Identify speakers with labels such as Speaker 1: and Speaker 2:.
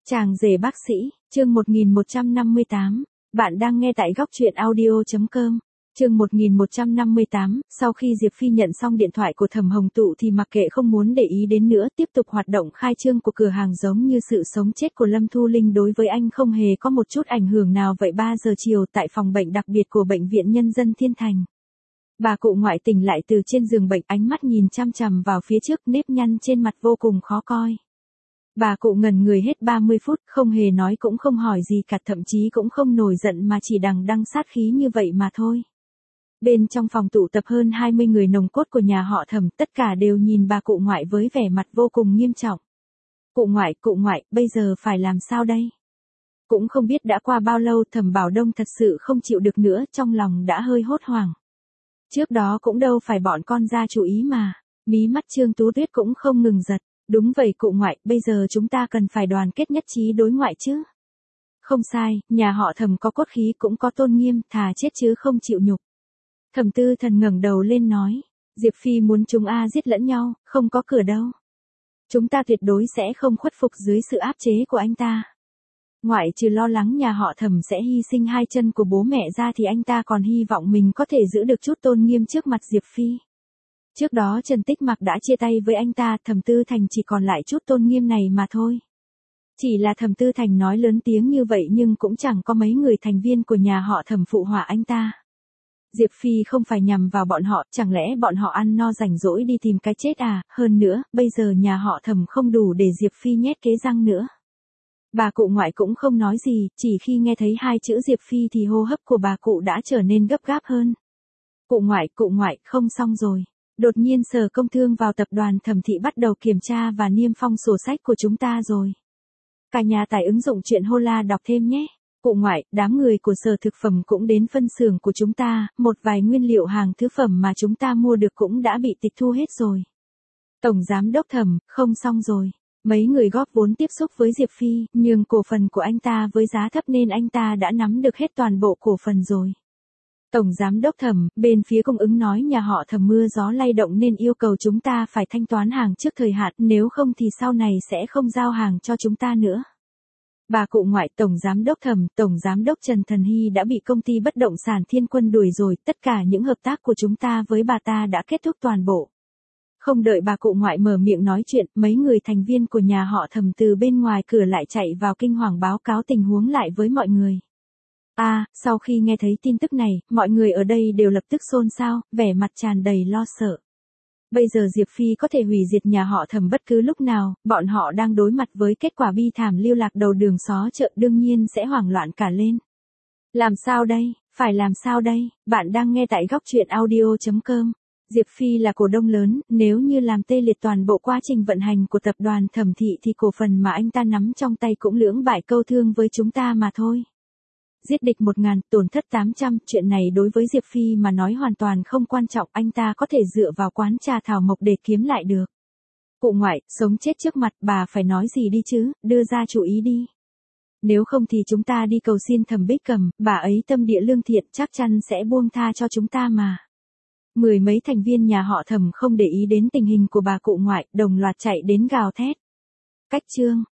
Speaker 1: Chàng rể bác sĩ, chương 1158. Bạn đang nghe tại góc truyện audio.com. Chương 1158, sau khi Diệp Phi nhận xong điện thoại của Thẩm Hồng Tụ thì mặc kệ không muốn để ý đến nữa, tiếp tục hoạt động khai trương của cửa hàng giống như sự sống chết của Lâm Thu Linh đối với anh không hề có một chút ảnh hưởng nào. Vậy 3 giờ chiều tại phòng bệnh đặc biệt của Bệnh viện Nhân dân Thiên Thành. Bà cụ ngoại tỉnh lại từ trên giường bệnh, ánh mắt nhìn chăm chằm vào phía trước, nếp nhăn trên mặt vô cùng khó coi. Bà cụ ngẩn người hết 30 phút, không hề nói cũng không hỏi gì cả, thậm chí cũng không nổi giận mà chỉ đằng đằng sát khí như vậy mà thôi. Bên trong phòng tụ tập hơn 20 người nòng cốt của nhà họ Thẩm, tất cả đều nhìn bà cụ ngoại với vẻ mặt vô cùng nghiêm trọng. Cụ ngoại, bây giờ phải làm sao đây? Cũng không biết đã qua bao lâu, Thẩm Bảo Đông thật sự không chịu được nữa, trong lòng đã hơi hốt hoảng. Trước đó cũng đâu phải bọn con ra chủ ý mà. Mí mắt Trương Tú Tuyết cũng không ngừng giật. Đúng vậy cụ ngoại, bây giờ chúng ta cần phải đoàn kết nhất trí đối ngoại chứ. Không sai, nhà họ Thẩm có cốt khí cũng có tôn nghiêm, thà chết chứ không chịu nhục. Thẩm Tư Thần ngẩng đầu lên nói, Diệp Phi muốn chúng giết lẫn nhau, không có cửa đâu. Chúng ta tuyệt đối sẽ không khuất phục dưới sự áp chế của anh ta. Ngoại trừ lo lắng nhà họ Thẩm sẽ hy sinh hai chân của bố mẹ ra thì anh ta còn hy vọng mình có thể giữ được chút tôn nghiêm trước mặt Diệp Phi. Trước đó Trần Tích Mặc đã chia tay với anh ta, Thẩm Tư Thành chỉ còn lại chút tôn nghiêm này mà thôi. Chỉ là Thẩm Tư Thành nói lớn tiếng như vậy nhưng cũng chẳng có mấy người thành viên của nhà họ Thẩm phụ họa anh ta. Diệp Phi không phải nhằm vào bọn họ, chẳng lẽ bọn họ ăn no rảnh rỗi đi tìm cái chết à? Hơn nữa, bây giờ nhà họ Thẩm không đủ để Diệp Phi nhét kế răng nữa. Bà cụ ngoại cũng không nói gì, chỉ khi nghe thấy hai chữ Diệp Phi thì hô hấp của bà cụ đã trở nên gấp gáp hơn. Cụ ngoại, không xong rồi. Đột nhiên Sở Công Thương vào tập đoàn Thẩm thị bắt đầu kiểm tra và niêm phong sổ sách của chúng ta rồi. Cả nhà tải ứng dụng chuyện Hola đọc thêm nhé. Cụ ngoại, đám người của Sở Thực phẩm cũng đến phân xưởng của chúng ta, một vài nguyên liệu hàng thứ phẩm mà chúng ta mua được cũng đã bị tịch thu hết rồi. Tổng Giám đốc Thẩm, không xong rồi. Mấy người góp vốn tiếp xúc với Diệp Phi, nhưng cổ phần của anh ta với giá thấp nên anh ta đã nắm được hết toàn bộ cổ phần rồi. Tổng Giám đốc Thẩm, bên phía cung ứng nói nhà họ Thẩm mưa gió lay động nên yêu cầu chúng ta phải thanh toán hàng trước thời hạn, nếu không thì sau này sẽ không giao hàng cho chúng ta nữa. Bà cụ ngoại, Tổng Giám đốc Thẩm, Tổng Giám đốc Trần Thần Hy đã bị công ty bất động sản Thiên Quân đuổi rồi, tất cả những hợp tác của chúng ta với bà ta đã kết thúc toàn bộ. Không đợi bà cụ ngoại mở miệng nói chuyện, mấy người thành viên của nhà họ Thẩm từ bên ngoài cửa lại chạy vào kinh hoàng báo cáo tình huống lại với mọi người. Sau khi nghe thấy tin tức này, mọi người ở đây đều lập tức xôn xao, vẻ mặt tràn đầy lo sợ. Bây giờ Diệp Phi có thể hủy diệt nhà họ Thẩm bất cứ lúc nào, bọn họ đang đối mặt với kết quả bi thảm lưu lạc đầu đường xó chợ, đương nhiên sẽ hoảng loạn cả lên. Làm sao đây, phải làm sao đây, bạn đang nghe tại góc truyện audio.com. Diệp Phi là cổ đông lớn, nếu như làm tê liệt toàn bộ quá trình vận hành của tập đoàn Thẩm thị thì cổ phần mà anh ta nắm trong tay cũng lưỡng bại câu thương với chúng ta mà thôi. Giết địch 1000, tổn thất 800, chuyện này đối với Diệp Phi mà nói hoàn toàn không quan trọng, anh ta có thể dựa vào quán trà thảo mộc để kiếm lại được. Cụ ngoại, sống chết trước mặt, bà phải nói gì đi chứ, đưa ra chủ ý đi. Nếu không thì chúng ta đi cầu xin Thẩm Bích Cầm, bà ấy tâm địa lương thiện chắc chắn sẽ buông tha cho chúng ta mà. Mười mấy thành viên nhà họ Thẩm không để ý đến tình hình của bà cụ ngoại, đồng loạt chạy đến gào thét. Cách chương.